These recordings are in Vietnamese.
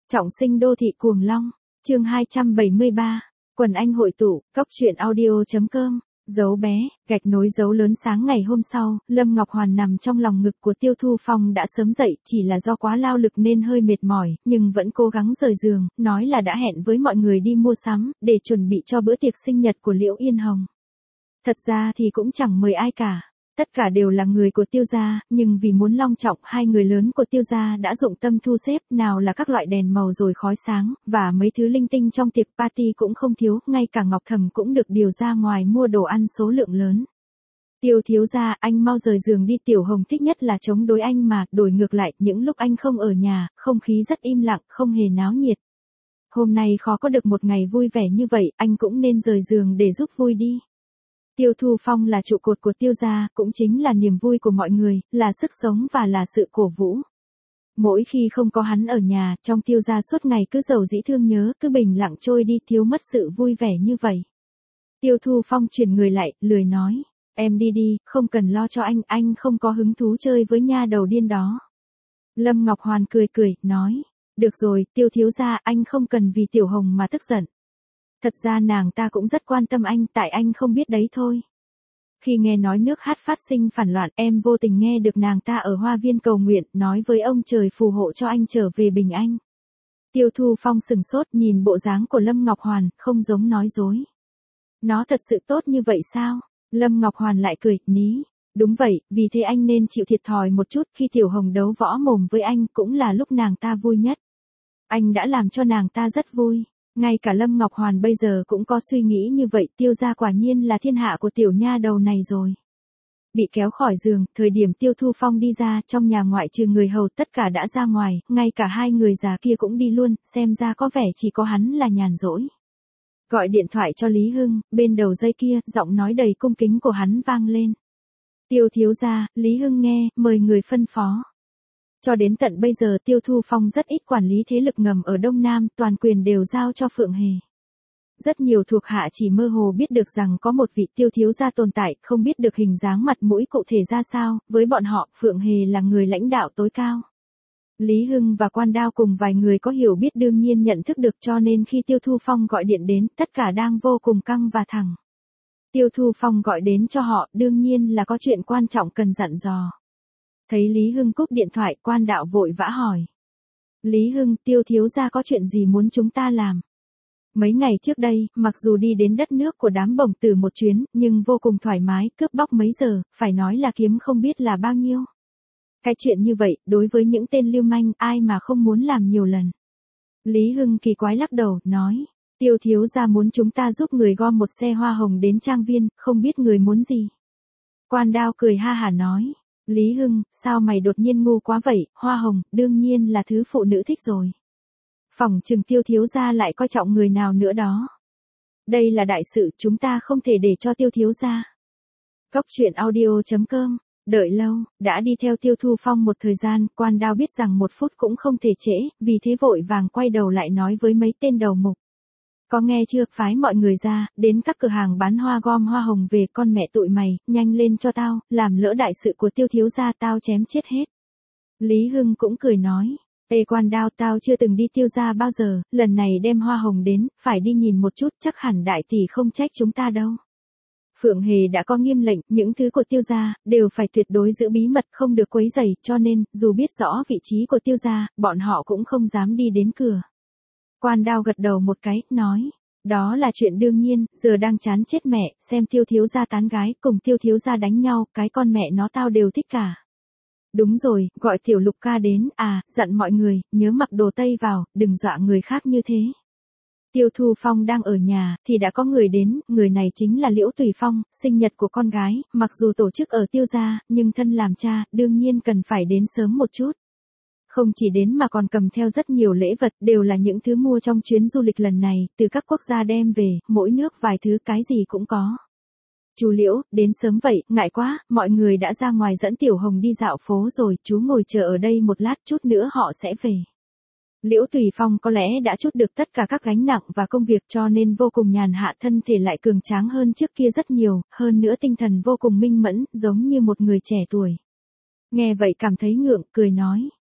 Trọng sinh đô thị cuồng long, chương 273, quần anh hội tụ, cóc truyện audio.com, dấu bé, gạch nối dấu lớn. Sáng ngày hôm sau, Lâm Ngọc Hoàn nằm trong lòng ngực của Tiêu Thu Phong đã sớm dậy, chỉ là do quá lao lực nên hơi mệt mỏi, nhưng vẫn cố gắng rời giường, nói là đã hẹn với mọi người đi mua sắm, để chuẩn bị cho bữa tiệc sinh nhật của Liễu Yên Hồng. Thật ra thì cũng chẳng mời ai cả. Tất cả đều là người của Tiêu gia, nhưng vì muốn long trọng, hai người lớn của Tiêu gia đã dụng tâm thu xếp, nào là các loại đèn màu rồi khói sáng, và mấy thứ linh tinh trong tiệc party cũng không thiếu, ngay cả Ngọc Thầm cũng được điều ra ngoài mua đồ ăn số lượng lớn. Tiêu thiếu gia, anh mau rời giường đi. Tiểu Hồng thích nhất là chống đối anh mà, đổi ngược lại, những lúc anh không ở nhà, không khí rất im lặng, không hề náo nhiệt. Hôm nay khó có được một ngày vui vẻ như vậy, anh cũng nên rời giường để giúp vui đi. Tiêu Thu Phong là trụ cột của Tiêu gia, cũng chính là niềm vui của mọi người, là sức sống và là sự cổ vũ. Mỗi khi không có hắn ở nhà, trong Tiêu gia suốt ngày cứ dầu dĩ thương nhớ, cứ bình lặng trôi đi, thiếu mất sự vui vẻ như vậy. Tiêu Thu Phong chuyển người lại, lười nói, em đi đi, không cần lo cho anh không có hứng thú chơi với nha đầu điên đó. Lâm Ngọc Hoàn cười cười, nói, được rồi, Tiêu thiếu gia, anh không cần vì Tiểu Hồng mà tức giận. Thật ra nàng ta cũng rất quan tâm anh, tại anh không biết đấy thôi. Khi nghe nói nước hát phát sinh phản loạn, em vô tình nghe được nàng ta ở hoa viên cầu nguyện, nói với ông trời phù hộ cho anh trở về bình an. Tiêu Thu Phong sừng sốt, nhìn bộ dáng của Lâm Ngọc Hoàn, không giống nói dối. Nó thật sự tốt như vậy sao? Lâm Ngọc Hoàn lại cười, ní. Đúng vậy, vì thế anh nên chịu thiệt thòi một chút. Khi Tiểu Hồng đấu võ mồm với anh, cũng là lúc nàng ta vui nhất. Anh đã làm cho nàng ta rất vui. Ngay cả Lâm Ngọc Hoàn bây giờ cũng có suy nghĩ như vậy. Tiêu gia quả nhiên là thiên hạ của tiểu nha đầu này rồi. Bị kéo khỏi giường, thời điểm Tiêu Thu Phong đi ra, trong nhà ngoại trừ người hầu tất cả đã ra ngoài, ngay cả hai người già kia cũng đi luôn, xem ra có vẻ chỉ có hắn là nhàn rỗi. Gọi điện thoại cho Lý Hưng, bên đầu dây kia, giọng nói đầy cung kính của hắn vang lên. Tiêu thiếu gia, Lý Hưng nghe, mời người phân phó. Cho đến tận bây giờ Tiêu Thu Phong rất ít quản lý thế lực ngầm ở Đông Nam, toàn quyền đều giao cho Phượng Hề. Rất nhiều thuộc hạ chỉ mơ hồ biết được rằng có một vị Tiêu thiếu gia tồn tại, không biết được hình dáng mặt mũi cụ thể ra sao, với bọn họ, Phượng Hề là người lãnh đạo tối cao. Lý Hưng và Quan Đao cùng vài người có hiểu biết đương nhiên nhận thức được, cho nên khi Tiêu Thu Phong gọi điện đến, tất cả đang vô cùng căng và thẳng. Tiêu Thu Phong gọi đến cho họ, đương nhiên là có chuyện quan trọng cần dặn dò. Thấy Lý Hưng cúp điện thoại, Quan Đạo vội vã hỏi. Lý Hưng, Tiêu thiếu gia có chuyện gì muốn chúng ta làm? Mấy ngày trước đây, mặc dù đi đến đất nước của đám bổng tử một chuyến, nhưng vô cùng thoải mái, cướp bóc mấy giờ, phải nói là kiếm không biết là bao nhiêu. Cái chuyện như vậy, đối với những tên lưu manh, ai mà không muốn làm nhiều lần. Lý Hưng kỳ quái lắc đầu, nói. Tiêu thiếu gia muốn chúng ta giúp người gom một xe hoa hồng đến trang viên, không biết người muốn gì. Quan Đao cười ha hả nói. Lý Hưng, sao mày đột nhiên ngu quá vậy, hoa hồng, đương nhiên là thứ phụ nữ thích rồi. Phỏng chừng Tiêu thiếu gia lại coi trọng người nào nữa đó. Đây là đại sự, chúng ta không thể để cho Tiêu thiếu gia. Cóc truyện audio.com, đợi lâu, đã đi theo Tiêu Thu Phong một thời gian, Quan Đao biết rằng một phút cũng không thể trễ, vì thế vội vàng quay đầu lại nói với mấy tên đầu mục. Có nghe chưa, phái mọi người ra, đến các cửa hàng bán hoa gom hoa hồng về, con mẹ tụi mày, nhanh lên cho tao, làm lỡ đại sự của Tiêu thiếu gia tao chém chết hết. Lý Hưng cũng cười nói, ê Quan Đao, tao chưa từng đi Tiêu gia bao giờ, lần này đem hoa hồng đến, phải đi nhìn một chút, chắc hẳn đại tỷ không trách chúng ta đâu. Phượng Hề đã có nghiêm lệnh, những thứ của Tiêu gia, đều phải tuyệt đối giữ bí mật, không được quấy rầy, cho nên, dù biết rõ vị trí của Tiêu gia, bọn họ cũng không dám đi đến cửa. Quan Đao gật đầu một cái, nói, đó là chuyện đương nhiên, giờ đang chán chết mẹ, xem Tiêu thiếu gia tán gái, cùng Tiêu thiếu gia đánh nhau, cái con mẹ nó tao đều thích cả. Đúng rồi, gọi Tiểu Lục ca đến, dặn mọi người, nhớ mặc đồ tây vào, đừng dọa người khác như thế. Tiêu Thu Phong đang ở nhà, thì đã có người đến, người này chính là Liễu Tùy Phong, sinh nhật của con gái, mặc dù tổ chức ở Tiêu gia, nhưng thân làm cha, đương nhiên cần phải đến sớm một chút. Không chỉ đến mà còn cầm theo rất nhiều lễ vật, đều là những thứ mua trong chuyến du lịch lần này, từ các quốc gia đem về, mỗi nước vài thứ, cái gì cũng có. Chú Liễu, đến sớm vậy, ngại quá, mọi người đã ra ngoài dẫn Tiểu Hồng đi dạo phố rồi, chú ngồi chờ ở đây một lát, chút nữa họ sẽ về. Liễu Tùy Phong có lẽ đã trút được tất cả các gánh nặng và công việc, cho nên vô cùng nhàn hạ, thân thể lại cường tráng hơn trước kia rất nhiều, hơn nữa tinh thần vô cùng minh mẫn, giống như một người trẻ tuổi. Nghe vậy cảm thấy ngượng, cười nói.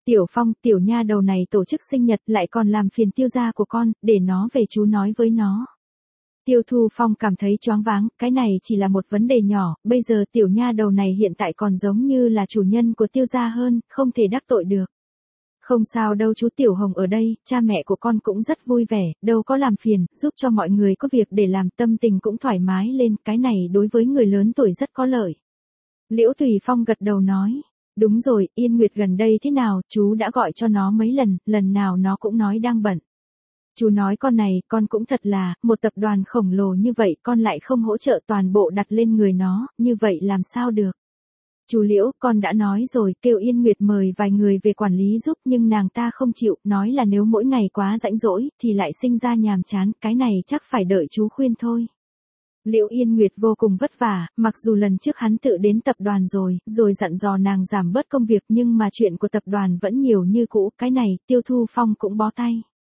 Tiểu Phong, tiểu nha đầu này tổ chức sinh nhật lại còn làm phiền Tiêu gia của con, để nó về chú nói với nó. Tiêu Thu Phong cảm thấy choáng váng, cái này chỉ là một vấn đề nhỏ, bây giờ tiểu nha đầu này hiện tại còn giống như là chủ nhân của Tiêu gia hơn, không thể đắc tội được. Không sao đâu chú Tiểu Hồng ở đây, cha mẹ của con cũng rất vui vẻ, đâu có làm phiền, giúp cho mọi người có việc để làm, tâm tình cũng thoải mái lên, cái này đối với người lớn tuổi rất có lợi. Liễu Tùy Phong gật đầu nói, đúng rồi, Yên Nguyệt gần đây thế nào, chú đã gọi cho nó mấy lần, lần nào nó cũng nói đang bận. Chú nói con này, con cũng thật là, một tập đoàn khổng lồ như vậy con lại không hỗ trợ toàn bộ đặt lên người nó, như vậy làm sao được. Chú Liễu, con đã nói rồi, kêu Yên Nguyệt mời vài người về quản lý giúp nhưng nàng ta không chịu, nói là nếu mỗi ngày quá rãnh rỗi, thì lại sinh ra nhàm chán, cái này chắc phải đợi chú khuyên thôi. Liễu Yên Nguyệt vô cùng vất vả, mặc dù lần trước hắn tự đến tập đoàn rồi dặn dò nàng giảm bớt công việc nhưng mà chuyện của tập đoàn vẫn nhiều như cũ, cái này, Tiêu Thu Phong cũng bó tay.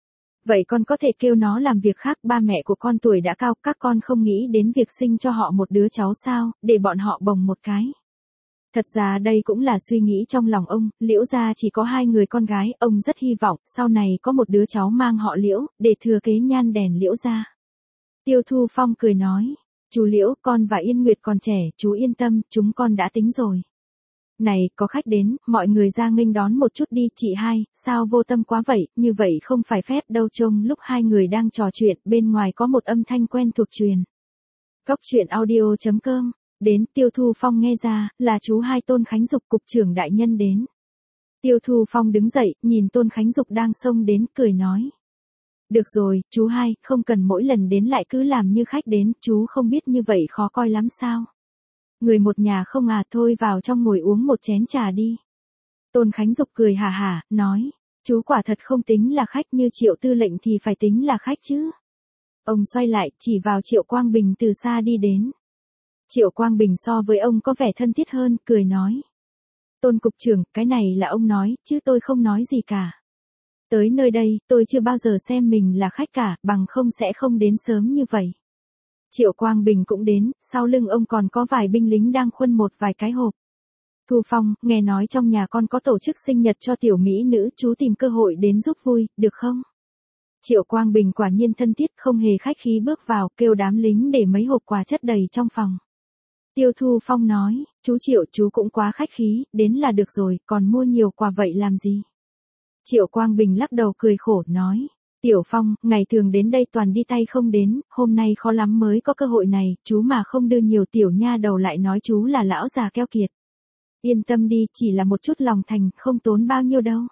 Vậy con có thể kêu nó làm việc khác, ba mẹ của con tuổi đã cao, các con không nghĩ đến việc sinh cho họ một đứa cháu sao, để bọn họ bồng một cái. Thật ra đây cũng là suy nghĩ trong lòng ông, Liễu gia chỉ có 2 người con gái, ông rất hy vọng, sau này có một đứa cháu mang họ Liễu, để thừa kế nhan đèn Liễu gia. Tiêu Thu Phong cười nói, chú Liễu, con và Yên Nguyệt còn trẻ, chú yên tâm, chúng con đã tính rồi. Này, có khách đến, mọi người ra nghênh đón một chút đi, chị hai, sao vô tâm quá vậy, như vậy không phải phép đâu. Trông lúc 2 người đang trò chuyện, bên ngoài có một âm thanh quen thuộc truyền. Cốc truyện audio.com, đến, Tiêu Thu Phong nghe ra, là chú hai Tôn Khánh Dục cục trưởng đại nhân đến. Tiêu Thu Phong đứng dậy, nhìn Tôn Khánh Dục đang xông đến, cười nói. Được rồi, chú hai, không cần mỗi lần đến lại cứ làm như khách đến, chú không biết như vậy khó coi lắm sao. Người một nhà không à, thôi vào trong ngồi uống một chén trà đi. Tôn Khánh Dục cười hà hà, nói, chú quả thật không tính là khách, như Triệu tư lệnh thì phải tính là khách chứ. Ông xoay lại, chỉ vào Triệu Quang Bình từ xa đi đến. Triệu Quang Bình so với ông có vẻ thân thiết hơn, cười nói. Tôn cục trưởng, cái này là ông nói, chứ tôi không nói gì cả. Tới nơi đây, tôi chưa bao giờ xem mình là khách cả, bằng không sẽ không đến sớm như vậy. Triệu Quang Bình cũng đến, sau lưng ông còn có vài binh lính đang khuân một vài cái hộp. Thu Phong, nghe nói trong nhà con có tổ chức sinh nhật cho tiểu mỹ nữ, chú tìm cơ hội đến giúp vui, được không? Triệu Quang Bình quả nhiên thân thiết, không hề khách khí bước vào, kêu đám lính để mấy hộp quà chất đầy trong phòng. Tiêu Thu Phong nói, chú Triệu, chú cũng quá khách khí, đến là được rồi, còn mua nhiều quà vậy làm gì? Triệu Quang Bình lắc đầu cười khổ, nói. Tiểu Phong, ngày thường đến đây toàn đi tay không đến, hôm nay khó lắm mới có cơ hội này, chú mà không đưa nhiều tiểu nha đầu lại nói chú là lão già keo kiệt. Yên tâm đi, chỉ là một chút lòng thành, không tốn bao nhiêu đâu.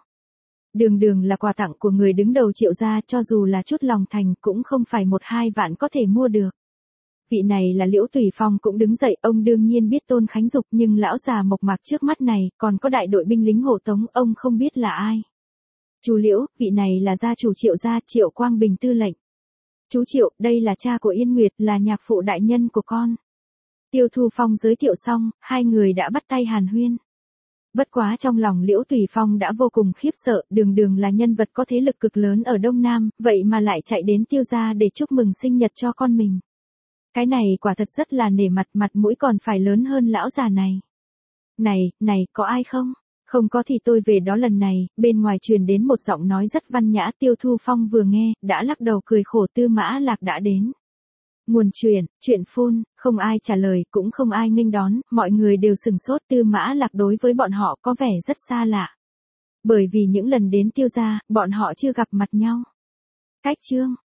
Đường là quà tặng của người đứng đầu Triệu gia, cho dù là chút lòng thành cũng không phải 1-2 vạn có thể mua được. Vị này là Liễu Tùy Phong cũng đứng dậy, ông đương nhiên biết Tôn Khánh Dục nhưng lão già mộc mạc trước mắt này, còn có đại đội binh lính hộ tống, ông không biết là ai. Chú Liễu, vị này là gia chủ Triệu gia, Triệu Quang Bình tư lệnh. Chú Triệu, đây là cha của Yên Nguyệt, là nhạc phụ đại nhân của con. Tiêu Thu Phong giới thiệu xong, 2 người đã bắt tay hàn huyên. Bất quá trong lòng Liễu Tùy Phong đã vô cùng khiếp sợ, đường là nhân vật có thế lực cực lớn ở Đông Nam, vậy mà lại chạy đến Tiêu gia để chúc mừng sinh nhật cho con mình. Cái này quả thật rất là nể mặt mũi còn phải lớn hơn lão già này. Này, có ai không? Không có thì tôi về đó lần này, bên ngoài truyền đến một giọng nói rất văn nhã. Tiêu Thu Phong vừa nghe, đã lắc đầu cười khổ, Tư Mã Lạc đã đến. Nguồn chuyện phun, không ai trả lời, cũng không ai nghênh đón, mọi người đều sừng sốt. Tư Mã Lạc đối với bọn họ có vẻ rất xa lạ. Bởi vì những lần đến Tiêu gia, bọn họ chưa gặp mặt nhau. Cách chương